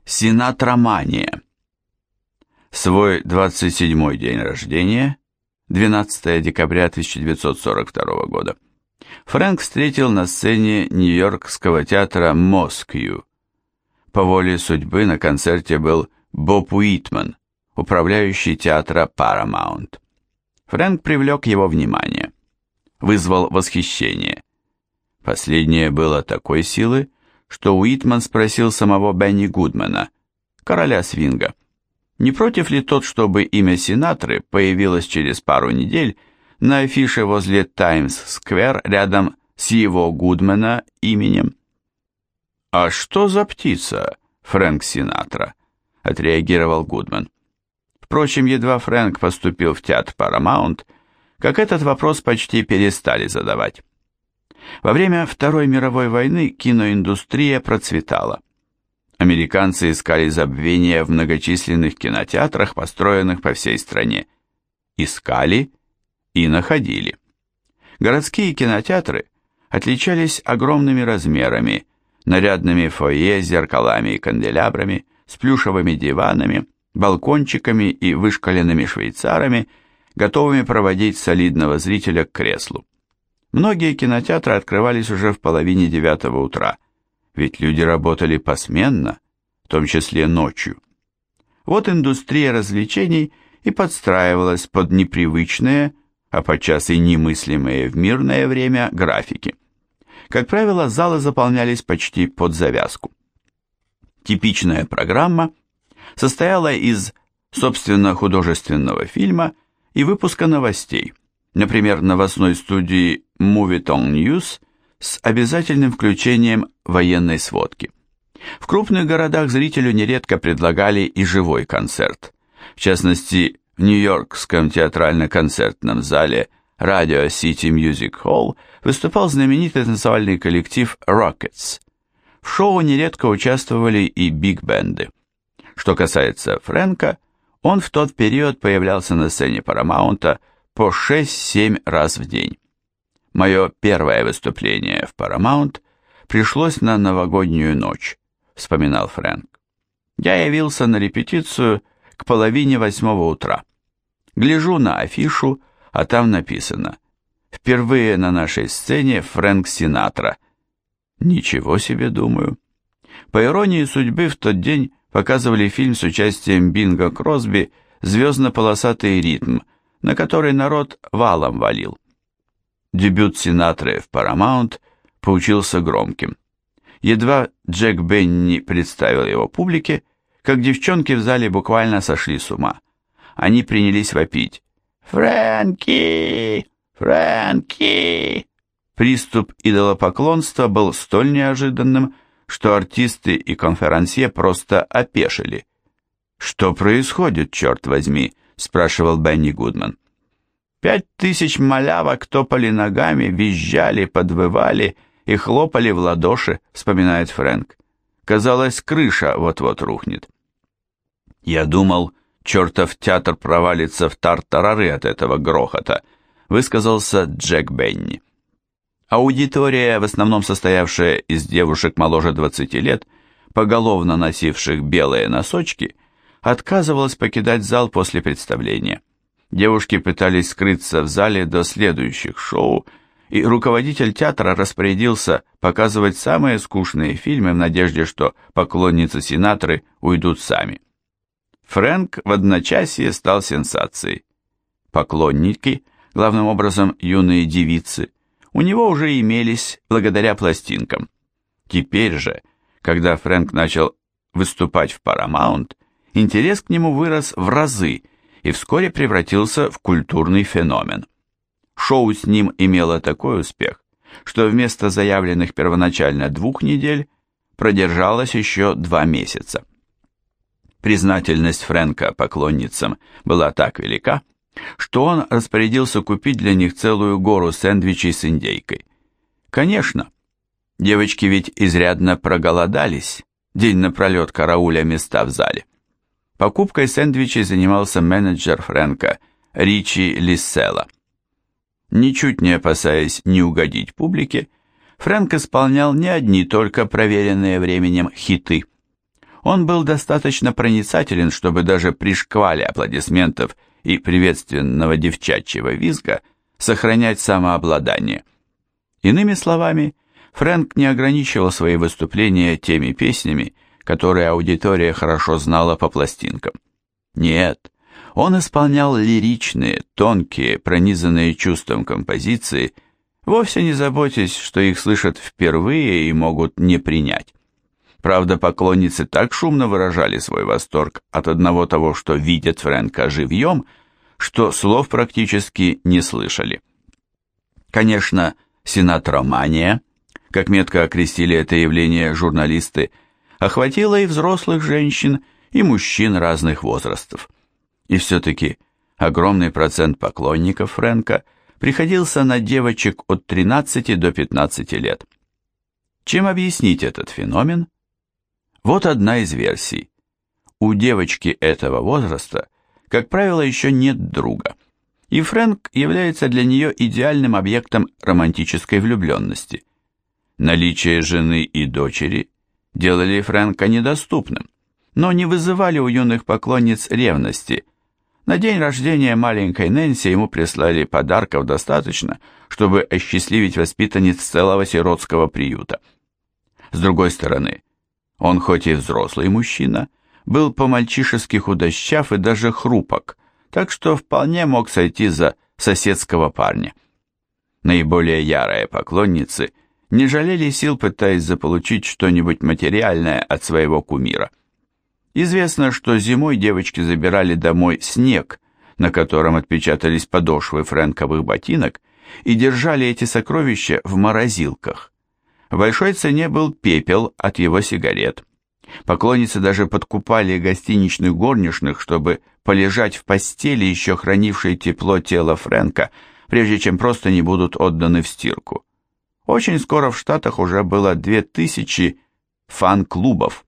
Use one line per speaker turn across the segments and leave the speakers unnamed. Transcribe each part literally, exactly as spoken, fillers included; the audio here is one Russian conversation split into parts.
Синатромания. Свой двадцать седьмой день рождения, двенадцатое декабря тысяча девятьсот сорок второго года, Фрэнк встретил на сцене Нью-Йоркского театра Москью. По воле судьбы на концерте был Боб Уитман, управляющий театра Paramount. Фрэнк привлек его внимание, вызвал восхищение. Последнее было такой силы, что Уитман спросил самого Бенни Гудмана, короля свинга, не против ли тот, чтобы имя Синатры появилось через пару недель на афише возле Таймс-сквер рядом с его Гудмана именем. «А что за птица, Фрэнк Синатра?» – отреагировал Гудман. Впрочем, едва Фрэнк поступил в театр Paramount, как этот вопрос почти перестали задавать. Во время Второй мировой войны киноиндустрия процветала. Американцы искали забвения в многочисленных кинотеатрах, построенных по всей стране. Искали и находили. Городские кинотеатры отличались огромными размерами, нарядными фойе с зеркалами и канделябрами, с плюшевыми диванами, балкончиками и вышкаленными швейцарами, готовыми проводить солидного зрителя к креслу. Многие кинотеатры открывались уже в половине девятого утра, ведь люди работали посменно, в том числе ночью. Вот индустрия развлечений и подстраивалась под непривычные, а подчас и немыслимые в мирное время графики. Как правило, залы заполнялись почти под завязку. Типичная программа состояла из, собственно, художественного фильма и выпуска новостей, например, новостной студии Movietone News с обязательным включением военной сводки. В крупных городах зрителю нередко предлагали и живой концерт. В частности, в Нью-Йоркском театрально-концертном зале Radio City Music Hall выступал знаменитый танцевальный коллектив Rockets. В шоу нередко участвовали и биг-бенды. Что касается Фрэнка, он в тот период появлялся на сцене Парамаунта по шесть-семь раз в день. Мое первое выступление в Paramount пришлось на новогоднюю ночь, вспоминал Фрэнк. Я явился на репетицию к половине восьмого утра. Гляжу на афишу, а там написано: «Впервые на нашей сцене Фрэнк Синатра». Ничего себе, думаю. По иронии судьбы, в тот день показывали фильм с участием Бинго Кросби «Звездно-полосатый ритм», на который народ валом валил. Дебют Синатры в Paramount получился громким. Едва Джек Бенни представил его публике, как девчонки в зале буквально сошли с ума. Они принялись вопить: «Фрэнки! Фрэнки!». Приступ идолопоклонства был столь неожиданным, что артисты и конферансье просто опешили. «Что происходит, черт возьми?» – спрашивал Бенни Гудман. Пять тысяч малявок топали ногами, визжали, подвывали и хлопали в ладоши, вспоминает Фрэнк. Казалось, крыша вот-вот рухнет. Я думал, чертов театр провалится в тартарары от этого грохота, высказался Джек Бенни. Аудитория, в основном состоявшая из девушек моложе двадцати лет, поголовно носивших белые носочки, отказывалась покидать зал после представления. Девушки пытались скрыться в зале до следующих шоу, и руководитель театра распорядился показывать самые скучные фильмы в надежде, что поклонницы Синатры уйдут сами. Фрэнк в одночасье стал сенсацией. Поклонники, главным образом юные девицы, у него уже имелись благодаря пластинкам. Теперь же, когда Фрэнк начал выступать в Paramount, интерес к нему вырос в разы и вскоре превратился в культурный феномен. Шоу с ним имело такой успех, что вместо заявленных первоначально двух недель продержалось еще два месяца. Признательность Фрэнка поклонницам была так велика, что он распорядился купить для них целую гору сэндвичей с индейкой. Конечно, девочки ведь изрядно проголодались, день напролет карауля места в зале. Покупкой сэндвичей занимался менеджер Фрэнка Ричи Лисселла. Ничуть не опасаясь не угодить публике, Фрэнк исполнял не одни только проверенные временем хиты. Он был достаточно проницателен, чтобы даже при шквале аплодисментов и приветственного девчачьего визга сохранять самообладание. Иными словами, Фрэнк не ограничивал свои выступления теми песнями, которые аудитория хорошо знала по пластинкам. Нет, он исполнял лиричные, тонкие, пронизанные чувством композиции, вовсе не заботясь, что их слышат впервые и могут не принять. Правда, поклонницы так шумно выражали свой восторг от одного того, что видят Фрэнка живьем, что слов практически не слышали. Конечно, синатромания, как метко окрестили это явление журналисты, охватила и взрослых женщин, и мужчин разных возрастов. И все-таки огромный процент поклонников Фрэнка приходился на девочек от тринадцати до пятнадцати лет. Чем объяснить этот феномен? Вот одна из версий. У девочки этого возраста, как правило, еще нет друга, и Фрэнк является для нее идеальным объектом романтической влюбленности. Наличие жены и дочери делали Фрэнка недоступным, но не вызывали у юных поклонниц ревности. На день рождения маленькой Нэнси ему прислали подарков достаточно, чтобы осчастливить воспитанниц целого сиротского приюта. С другой стороны, он хоть и взрослый мужчина, был по-мальчишески худощав и даже хрупок, так что вполне мог сойти за соседского парня. Наиболее ярые поклонницы не жалели сил, пытаясь заполучить что-нибудь материальное от своего кумира. Известно, что зимой девочки забирали домой снег, на котором отпечатались подошвы фрэнковых ботинок, и держали эти сокровища в морозилках. В большой цене был пепел от его сигарет. Поклонницы даже подкупали гостиничных горничных, чтобы полежать в постели, еще хранившей тепло тела Фрэнка, прежде чем просто не будут отданы в стирку. Очень скоро в Штатах уже было две тысячи фан-клубов.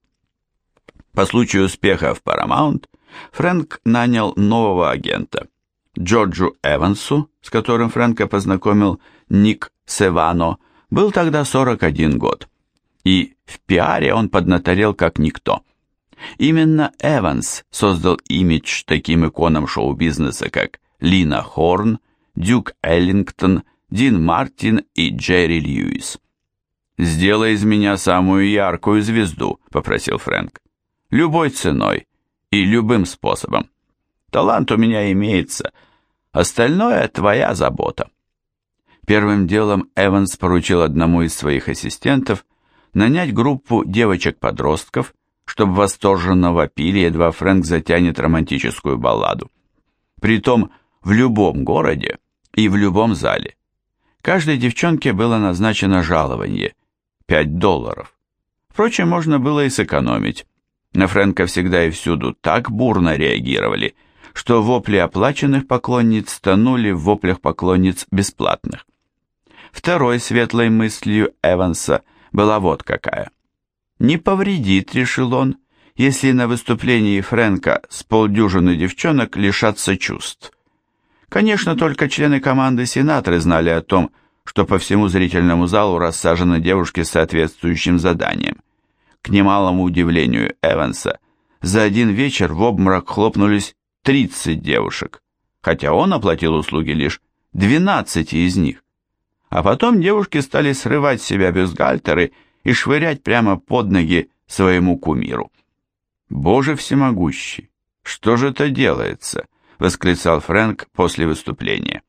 По случаю успеха в Paramount Фрэнк нанял нового агента, Джорджу Эвансу, с которым Фрэнка познакомил Ник Севано, был тогда сорок один год, и в пиаре он поднаторел как никто. Именно Эванс создал имидж таким иконам шоу-бизнеса, как Лина Хорн, Дюк Эллингтон, Дин Мартин и Джерри Льюис. «Сделай из меня самую яркую звезду», — попросил Фрэнк. «Любой ценой и любым способом. Талант у меня имеется, остальное твоя забота». Первым делом Эванс поручил одному из своих ассистентов нанять группу девочек-подростков, чтобы восторженно вопили, едва Фрэнк затянет романтическую балладу. Притом в любом городе и в любом зале. Каждой девчонке было назначено жалование – пять долларов. Впрочем, можно было и сэкономить. На Фрэнка всегда и всюду так бурно реагировали, что вопли оплаченных поклонниц тонули в воплях поклонниц бесплатных. Второй светлой мыслью Эванса была вот какая. Не повредит, решил он, если на выступлении Фрэнка с полдюжины девчонок лишатся чувств. Конечно, только члены команды сенаторы знали о том, что по всему зрительному залу рассажены девушки с соответствующим заданием. К немалому удивлению Эванса, за один вечер в обморок хлопнулись тридцать девушек, хотя он оплатил услуги лишь двенадцати из них. А потом девушки стали срывать с себя бюстгальтеры и швырять прямо под ноги своему кумиру. «Боже всемогущий, что же это делается?» — восклицал Фрэнк после выступления.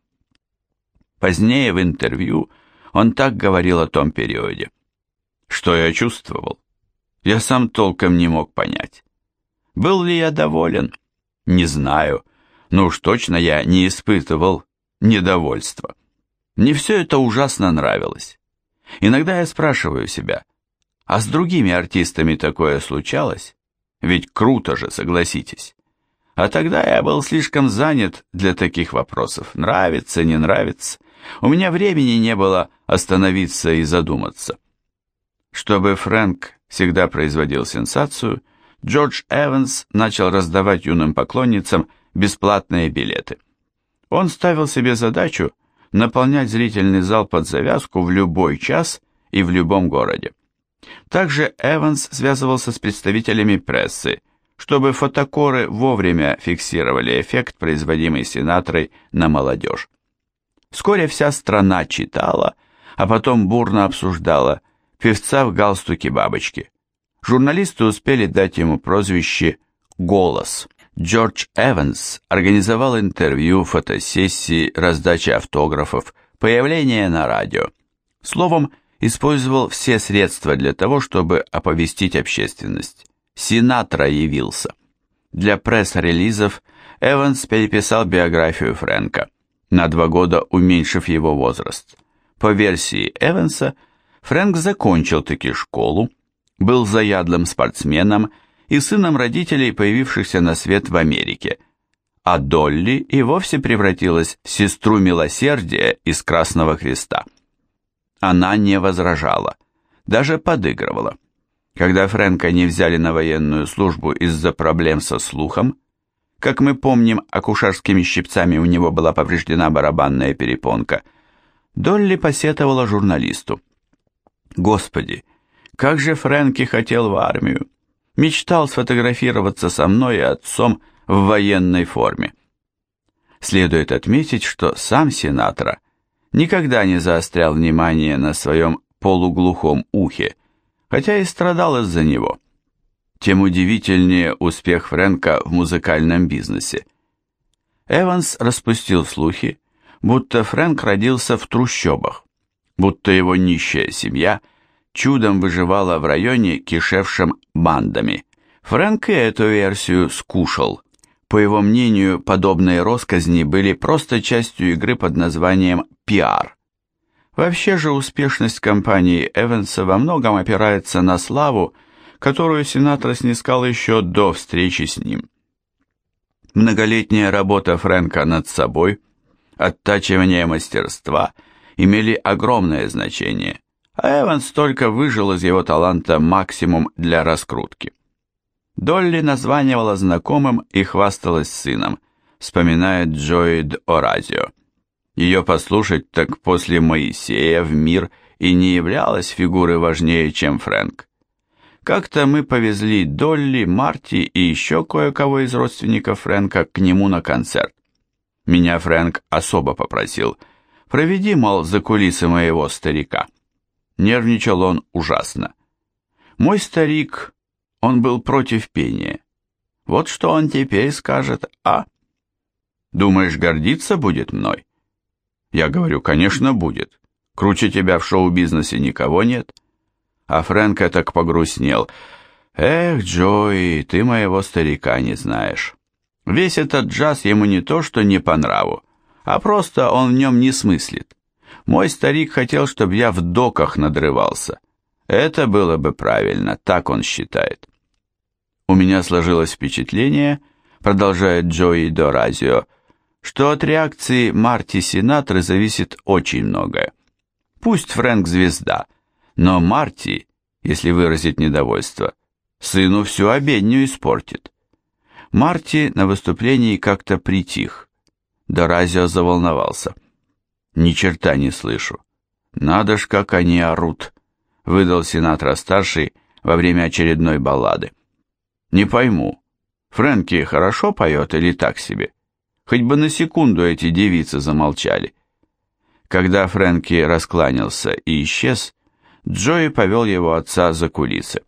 Позднее в интервью он так говорил о том периоде. «Что я чувствовал? Я сам толком не мог понять. Был ли я доволен? Не знаю, но уж точно я не испытывал недовольства. Мне все это ужасно нравилось. Иногда я спрашиваю себя, а с другими артистами такое случалось? Ведь круто же, согласитесь. А тогда я был слишком занят для таких вопросов. Нравится, не нравится. У меня времени не было остановиться и задуматься». Чтобы Фрэнк всегда производил сенсацию, Джордж Эванс начал раздавать юным поклонницам бесплатные билеты. Он ставил себе задачу наполнять зрительный зал под завязку в любой час и в любом городе. Также Эванс связывался с представителями прессы, чтобы фотокоры вовремя фиксировали эффект, производимый Синатрой на молодежь. Вскоре вся страна читала, а потом бурно обсуждала певца в галстуке бабочки. Журналисты успели дать ему прозвище «Голос». Джордж Эванс организовал интервью, фотосессии, раздачи автографов, появление на радио. Словом, использовал все средства для того, чтобы оповестить общественность. Синатра явился. Для пресс-релизов Эванс переписал биографию Фрэнка, на два года уменьшив его возраст. По версии Эванса, Фрэнк закончил таки школу, был заядлым спортсменом и сыном родителей, появившихся на свет в Америке, а Долли и вовсе превратилась в сестру милосердия из Красного Креста. Она не возражала, даже подыгрывала. Когда Фрэнка не взяли на военную службу из-за проблем со слухом, как мы помним, акушерскими щипцами у него была повреждена барабанная перепонка, Долли посетовала журналисту: «Господи, как же Фрэнки хотел в армию! Мечтал сфотографироваться со мной и отцом в военной форме». Следует отметить, что сам Синатра никогда не заострял внимание на своем полуглухом ухе, хотя и страдал из-за него. Тем удивительнее успех Фрэнка в музыкальном бизнесе. Эванс распустил слухи, будто Фрэнк родился в трущобах, будто его нищая семья чудом выживала в районе, кишевшем бандами. Фрэнк и эту версию скушал. По его мнению, подобные россказни были просто частью игры под названием пиар. Вообще же успешность компании Эванса во многом опирается на славу, которую Синатра снискал еще до встречи с ним. Многолетняя работа Фрэнка над собой, оттачивание мастерства имели огромное значение, а Эванс только выжил из его таланта максимум для раскрутки. Долли названивала знакомым и хвасталась сыном, вспоминает Джои Д'Оразио. Ее послушать так после Моисея в мир и не являлась фигурой важнее, чем Фрэнк. Как-то мы повезли Долли, Марти и еще кое-кого из родственников Фрэнка к нему на концерт. Меня Фрэнк особо попросил: проведи, мол, за кулисы моего старика. Нервничал он ужасно. Мой старик, он был против пения. Вот что он теперь скажет, а? Думаешь, гордиться будет мной? Я говорю, конечно, будет. Круче тебя в шоу-бизнесе никого нет. А Фрэнк так погрустнел. Эх, Джои, ты моего старика не знаешь. Весь этот джаз ему не то, что не по нраву, а просто он в нем не смыслит. Мой старик хотел, чтобы я в доках надрывался. Это было бы правильно, так он считает. У меня сложилось впечатление, продолжает Джои Д'Оразио, что от реакции Марти Синатры зависит очень многое. Пусть Фрэнк звезда, но Марти, если выразить недовольство, сыну всю обедню испортит. Марти на выступлении как-то притих. Д'Оразио заволновался. Ни черта не слышу. Надо ж, как они орут, выдал Синатра-старший во время очередной баллады. Не пойму, Фрэнки хорошо поет или так себе? Хоть бы на секунду эти девицы замолчали. Когда Фрэнки раскланялся и исчез, Джои повел его отца за кулисы.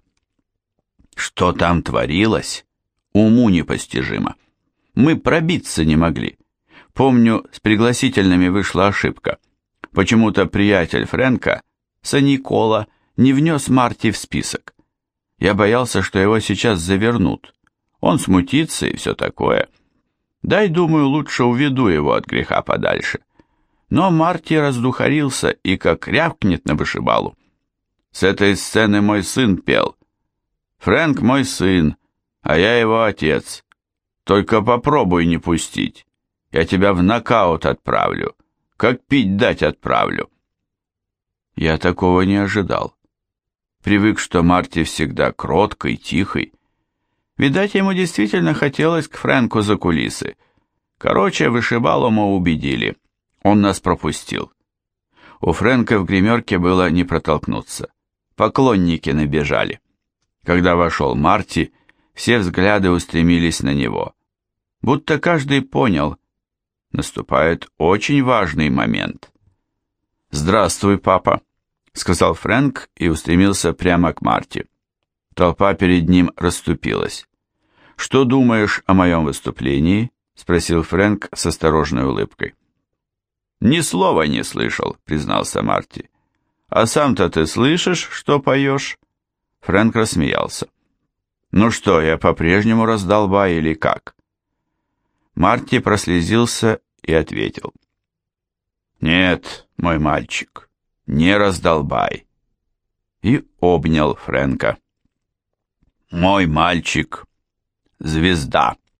Что там творилось? Уму непостижимо. Мы пробиться не могли. Помню, с пригласительными вышла ошибка. Почему-то приятель Фрэнка, Саникола, не внес Марти в список. Я боялся, что его сейчас завернут. Он смутится и все такое. Дай, думаю, лучше уведу его от греха подальше. Но Марти раздухарился и как рявкнет на вышибалу. С этой сцены мой сын пел. Фрэнк мой сын, а я его отец. Только попробуй не пустить. Я тебя в нокаут отправлю. Как пить дать отправлю. Я такого не ожидал. Привык, что Марти всегда кроткий, тихий. Видать, ему действительно хотелось к Фрэнку за кулисы. Короче, вышибалу мы убедили. Он нас пропустил. У Фрэнка в гримерке было не протолкнуться. поклонники набежали. Когда вошел Марти, все взгляды устремились на него. Будто каждый понял, наступает очень важный момент. «Здравствуй, папа», — сказал Фрэнк и устремился прямо к Марти. Толпа перед ним расступилась. «Что думаешь о моем выступлении?» — спросил Фрэнк с осторожной улыбкой. «Ни слова не слышал», — признался Марти. «А сам-то ты слышишь, что поешь?» Фрэнк рассмеялся. «Ну что, я по-прежнему раздолбай или как?» Марти прослезился и ответил. «Нет, мой мальчик, не раздолбай». И обнял Фрэнка. «Мой мальчик, звезда».